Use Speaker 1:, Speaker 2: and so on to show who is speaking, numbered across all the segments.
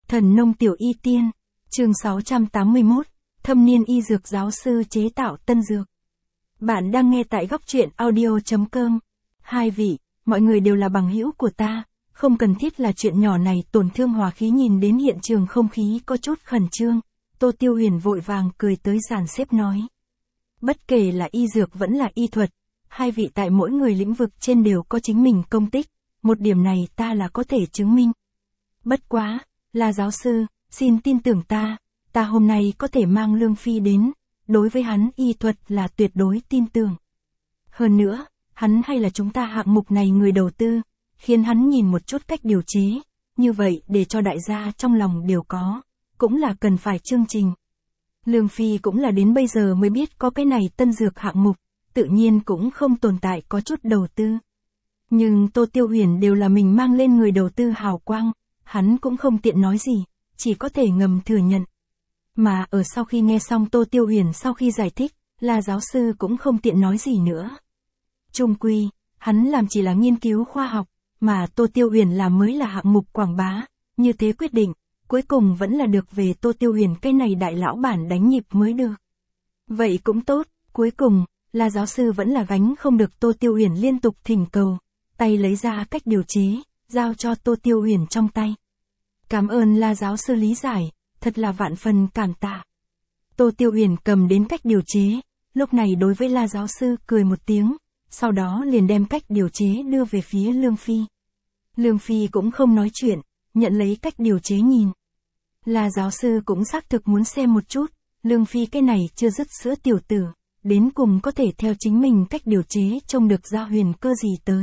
Speaker 1: Thần nông tiểu y tiên, chương 681, thâm niên y dược giáo sư chế tạo tân dược. Bạn đang nghe tại góc truyện audio.com. Hai vị, mọi người đều là bằng hữu của ta, không cần thiết là chuyện nhỏ này tổn thương hòa khí. Nhìn đến hiện trường không khí có chút khẩn trương, Tô Tiêu Huyền vội vàng cười tới dàn xếp nói. Bất kể là y dược vẫn là y thuật, hai vị tại mỗi người lĩnh vực trên đều có chính mình công tích, một điểm này ta là có thể chứng minh. Bất quá, là giáo sư, xin tin tưởng ta hôm nay có thể mang Lương Phi đến, đối với hắn y thuật là tuyệt đối tin tưởng. Hơn nữa, hắn hay là chúng ta hạng mục này người đầu tư, khiến hắn nhìn một chút cách điều chế, như vậy để cho đại gia trong lòng đều có, cũng là cần phải chương trình. Lương Phi cũng là đến bây giờ mới biết có cái này tân dược hạng mục, tự nhiên cũng không tồn tại có chút đầu tư. Nhưng Tô Tiêu Huyền đều là mình mang lên người đầu tư hào quang, hắn cũng không tiện nói gì, chỉ có thể ngầm thừa nhận. Mà ở sau khi nghe xong Tô Tiêu Huyền sau khi giải thích, là giáo sư cũng không tiện nói gì nữa. Chung quy, hắn làm chỉ là nghiên cứu khoa học, mà Tô Tiêu Huyền làm mới là hạng mục quảng bá, như thế quyết định, cuối cùng vẫn là được về Tô Tiêu Huyền cái này đại lão bản đánh nhịp mới được. Vậy cũng tốt, cuối cùng, là giáo sư vẫn là gánh không được Tô Tiêu Huyền liên tục thỉnh cầu, tay lấy ra cách điều chế, giao cho Tô Tiêu Huyền trong tay. Cảm ơn là giáo sư lý giải, thật là vạn phần cảm tạ. Tô Tiêu Huyền cầm đến cách điều chế, lúc này đối với la giáo sư cười một tiếng, sau đó liền đem cách điều chế đưa về phía Lương Phi. Lương Phi cũng không nói chuyện, nhận lấy cách điều chế nhìn. La giáo sư cũng xác thực muốn xem một chút, Lương Phi cái này chưa dứt sữa tiểu tử, đến cùng có thể theo chính mình cách điều chế trông được ra huyền cơ gì tới.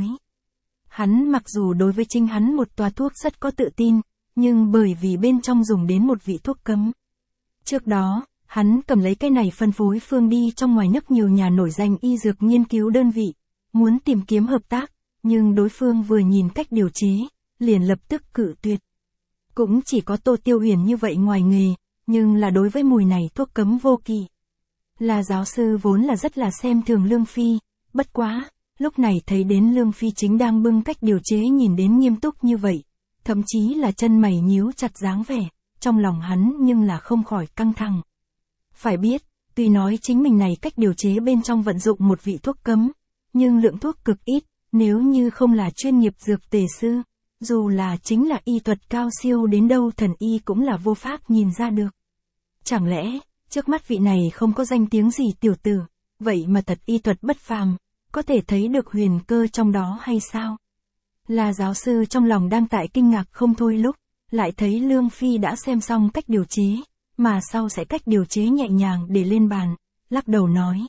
Speaker 1: Hắn mặc dù đối với chính hắn một toa thuốc rất có tự tin, nhưng bởi vì bên trong dùng đến một vị thuốc cấm. Trước đó, hắn cầm lấy cái này phân phối phương đi trong ngoài nước nhiều nhà nổi danh y dược nghiên cứu đơn vị, muốn tìm kiếm hợp tác, nhưng đối phương vừa nhìn cách điều chế, liền lập tức cự tuyệt. Cũng chỉ có Tô Tiêu Huyền như vậy ngoài nghề, nhưng là đối với mùi này thuốc cấm vô kỵ. Là giáo sư vốn là rất là xem thường Lương Phi, bất quá, lúc này thấy đến Lương Phi chính đang bưng cách điều chế nhìn đến nghiêm túc như vậy, thậm chí là chân mày nhíu chặt dáng vẻ, trong lòng hắn nhưng là không khỏi căng thẳng. Phải biết, tuy nói chính mình này cách điều chế bên trong vận dụng một vị thuốc cấm, nhưng lượng thuốc cực ít, nếu như không là chuyên nghiệp dược tề sư, dù là chính là y thuật cao siêu đến đâu thần y cũng là vô pháp nhìn ra được. Chẳng lẽ, trước mắt vị này không có danh tiếng gì tiểu tử, vậy mà thật y thuật bất phàm, có thể thấy được huyền cơ trong đó hay sao? Là giáo sư trong lòng đang tại kinh ngạc không thôi lúc, lại thấy Lương Phi đã xem xong cách điều chế, mà sau sẽ cách điều chế nhẹ nhàng để lên bàn, lắc đầu nói.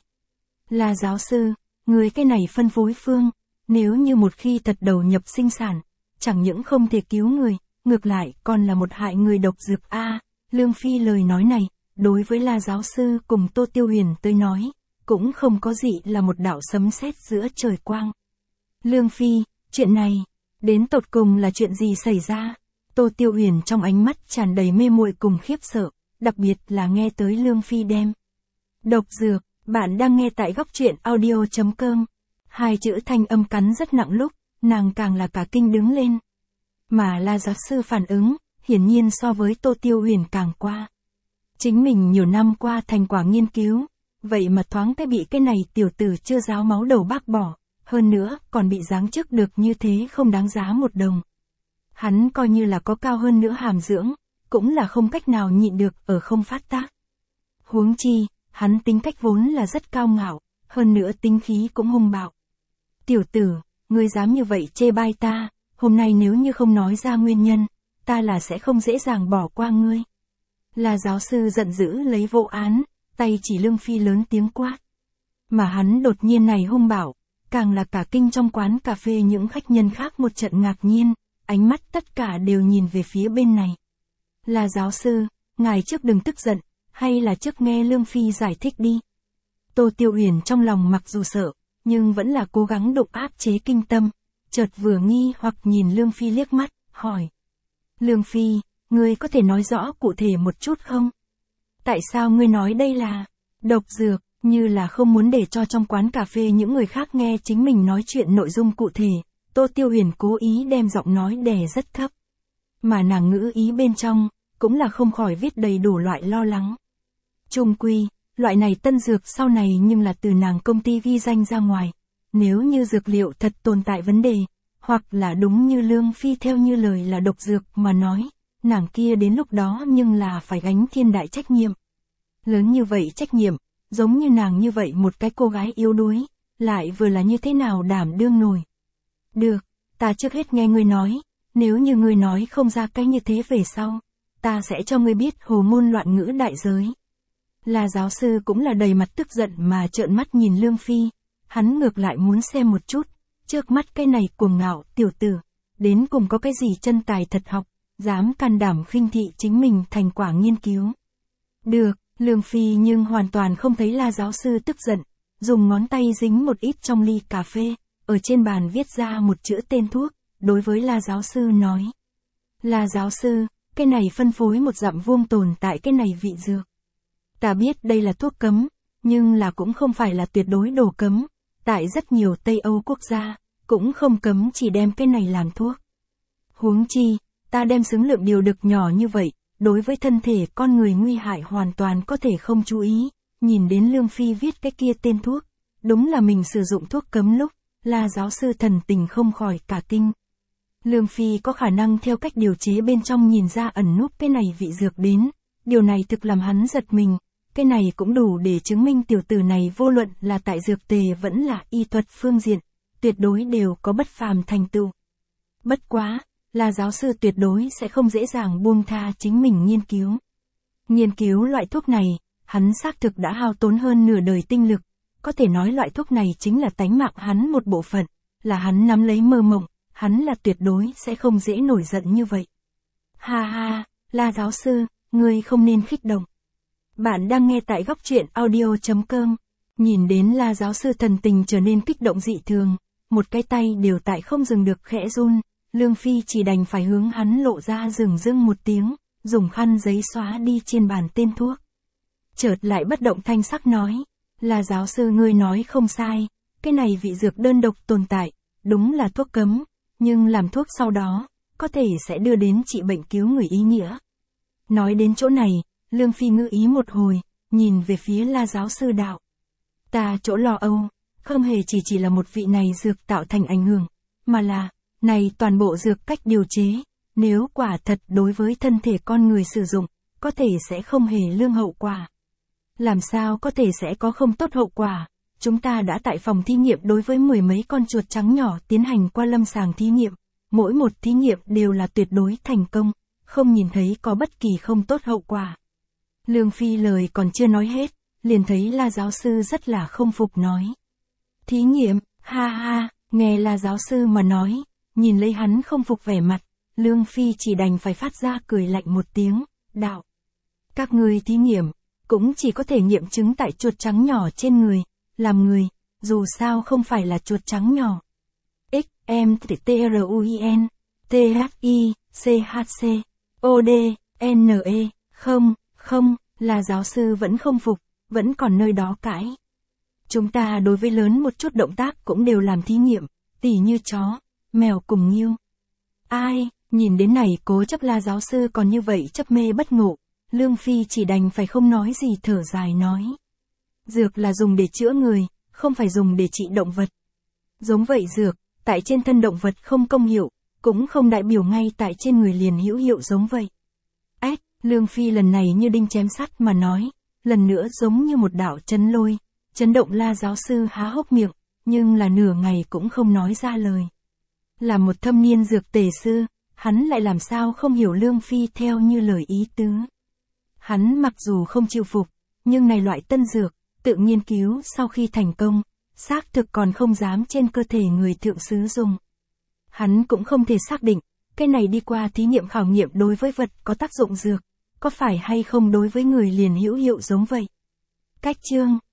Speaker 1: Là giáo sư, người cái này phân phối phương, nếu như một khi thật đầu nhập sinh sản, chẳng những không thể cứu người, ngược lại còn là một hại người độc dược a. Lương Phi lời nói này, đối với La giáo sư cùng Tô Tiêu Huyền tới nói, cũng không có gì là một đạo sấm sét giữa trời quang. Lương Phi, chuyện này, đến tột cùng là chuyện gì xảy ra? Tô Tiêu Huyền trong ánh mắt tràn đầy mê muội cùng khiếp sợ, đặc biệt là nghe tới Lương Phi đem. Độc dược, bạn đang nghe tại góc truyện audio.com. Hai chữ thanh âm cắn rất nặng lúc, nàng càng là cả kinh đứng lên. Mà La giáo sư phản ứng, hiển nhiên so với Tô Tiêu Huyền càng qua. Chính mình nhiều năm qua thành quả nghiên cứu, vậy mà thoáng cái bị cái này tiểu tử chưa ráo máu đầu bác bỏ, hơn nữa còn bị giáng chức được như thế không đáng giá một đồng. Hắn coi như là có cao hơn nữa hàm dưỡng, cũng là không cách nào nhịn được ở không phát tác. Huống chi, hắn tính cách vốn là rất cao ngạo, hơn nữa tính khí cũng hung bạo. Tiểu tử, ngươi dám như vậy chê bai ta, hôm nay nếu như không nói ra nguyên nhân, ta là sẽ không dễ dàng bỏ qua ngươi. Là giáo sư giận dữ lấy vô án, tay chỉ Lương Phi lớn tiếng quát. Mà hắn đột nhiên này hung bạo, càng là cả kinh trong quán cà phê những khách nhân khác một trận ngạc nhiên, ánh mắt tất cả đều nhìn về phía bên này. Là giáo sư, ngài trước đừng tức giận, hay là trước nghe Lương Phi giải thích đi. Tô Tiêu Huyền trong lòng mặc dù sợ, nhưng vẫn là cố gắng đụng áp chế kinh tâm, chợt vừa nghi hoặc nhìn Lương Phi liếc mắt, hỏi. Lương Phi, ngươi có thể nói rõ cụ thể một chút không? Tại sao ngươi nói đây là độc dược, như là không muốn để cho trong quán cà phê những người khác nghe chính mình nói chuyện nội dung cụ thể, Tô Tiêu Huyền cố ý đem giọng nói đè rất thấp. Mà nàng ngữ ý bên trong, cũng là không khỏi viết đầy đủ loại lo lắng. Chung quy, loại này tân dược sau này nhưng là từ nàng công ty ghi danh ra ngoài. Nếu như dược liệu thật tồn tại vấn đề, hoặc là đúng như Lương Phi theo như lời là độc dược mà nói, nàng kia đến lúc đó nhưng là phải gánh thiên đại trách nhiệm. Lớn như vậy trách nhiệm, giống như nàng như vậy một cái cô gái yếu đuối, lại vừa là như thế nào đảm đương nổi. Được, ta trước hết nghe ngươi nói, nếu như ngươi nói không ra cái như thế về sau, ta sẽ cho ngươi biết hồ ngôn loạn ngữ đại giới. Là giáo sư cũng là đầy mặt tức giận mà trợn mắt nhìn Lương Phi, hắn ngược lại muốn xem một chút, trước mắt cái này cuồng ngạo tiểu tử, đến cùng có cái gì chân tài thật học, dám can đảm khinh thị chính mình thành quả nghiên cứu. Được, Lương Phi nhưng hoàn toàn không thấy La giáo sư tức giận, dùng ngón tay dính một ít trong ly cà phê, ở trên bàn viết ra một chữ tên thuốc, đối với La giáo sư nói. La giáo sư, cái này phân phối một dặm vuông tồn tại cái này vị dược. Ta biết đây là thuốc cấm, nhưng là cũng không phải là tuyệt đối đồ cấm, tại rất nhiều Tây Âu quốc gia, cũng không cấm chỉ đem cái này làm thuốc. Huống chi, ta đem xứng lượng điều đực nhỏ như vậy, đối với thân thể con người nguy hại hoàn toàn có thể không chú ý, nhìn đến Lương Phi viết cái kia tên thuốc, đúng là mình sử dụng thuốc cấm lúc, La giáo sư thần tình không khỏi cả kinh. Lương Phi có khả năng theo cách điều chế bên trong nhìn ra ẩn núp cái này vị dược đến, điều này thực làm hắn giật mình, cái này cũng đủ để chứng minh tiểu tử này vô luận là tại dược tề vẫn là y thuật phương diện, tuyệt đối đều có bất phàm thành tựu. Bất quá, là giáo sư tuyệt đối sẽ không dễ dàng buông tha chính mình nghiên cứu. Nghiên cứu loại thuốc này, hắn xác thực đã hao tốn hơn nửa đời tinh lực, có thể nói loại thuốc này chính là tánh mạng hắn một bộ phận, là hắn nắm lấy mơ mộng, hắn là tuyệt đối sẽ không dễ nổi giận như vậy. Ha ha, La giáo sư, ngươi không nên kích động. Bạn đang nghe tại góc truyện audio.com, nhìn đến La giáo sư thần tình trở nên kích động dị thường, một cái tay đều tại không dừng được khẽ run, Lương Phi chỉ đành phải hướng hắn lộ ra dửng dưng một tiếng, dùng khăn giấy xóa đi trên bàn tên thuốc. Chợt lại bất động thanh sắc nói, là giáo sư ngươi nói không sai, cái này vị dược đơn độc tồn tại, đúng là thuốc cấm, nhưng làm thuốc sau đó, có thể sẽ đưa đến trị bệnh cứu người ý nghĩa. Nói đến chỗ này, Lương Phi ngữ ý một hồi, nhìn về phía La giáo sư đạo. Ta chỗ lo âu, không hề chỉ là một vị này dược tạo thành ảnh hưởng, mà là, này toàn bộ dược cách điều chế, nếu quả thật đối với thân thể con người sử dụng, có thể sẽ không hề lương hậu quả. Làm sao có thể sẽ có không tốt hậu quả? Chúng ta đã tại phòng thí nghiệm đối với 10 mấy con chuột trắng nhỏ tiến hành qua lâm sàng thí nghiệm, mỗi một thí nghiệm đều là tuyệt đối thành công, không nhìn thấy có bất kỳ không tốt hậu quả. Lương Phi lời còn chưa nói hết, liền thấy La giáo sư rất là không phục nói. Thí nghiệm, ha ha, nghe La giáo sư mà nói, nhìn lấy hắn không phục vẻ mặt, Lương Phi chỉ đành phải phát ra cười lạnh một tiếng, đạo. Các ngươi thí nghiệm, cũng chỉ có thể nghiệm chứng tại chuột trắng nhỏ trên người, làm người, dù sao không phải là chuột trắng nhỏ. X, M, T, R, U, I, N, T, H, I, C, H, C, O, D, N, E, không, là giáo sư vẫn không phục, vẫn còn nơi đó cãi. Chúng ta đối với lớn một chút động tác cũng đều làm thí nghiệm, tỉ như chó, mèo cùng nghêu. Ai, nhìn đến này cố chấp La giáo sư còn như vậy chấp mê bất ngộ, Lương Phi chỉ đành phải không nói gì thở dài nói. Dược là dùng để chữa người, không phải dùng để trị động vật. Giống vậy dược, tại trên thân động vật không công hiệu, cũng không đại biểu ngay tại trên người liền hữu hiệu giống vậy. Lương Phi lần này như đinh chém sắt mà nói, lần nữa giống như một đạo chấn lôi, chấn động La giáo sư há hốc miệng, nhưng là nửa ngày cũng không nói ra lời. Là một thâm niên dược tề sư, hắn lại làm sao không hiểu Lương Phi theo như lời ý tứ. Hắn mặc dù không chịu phục, nhưng này loại tân dược, tự nghiên cứu sau khi thành công, xác thực còn không dám trên cơ thể người thượng sứ dùng. Hắn cũng không thể xác định, cái này đi qua thí nghiệm khảo nghiệm đối với vật có tác dụng dược, có phải hay không đối với người liền hữu hiệu giống vậy. Cách chương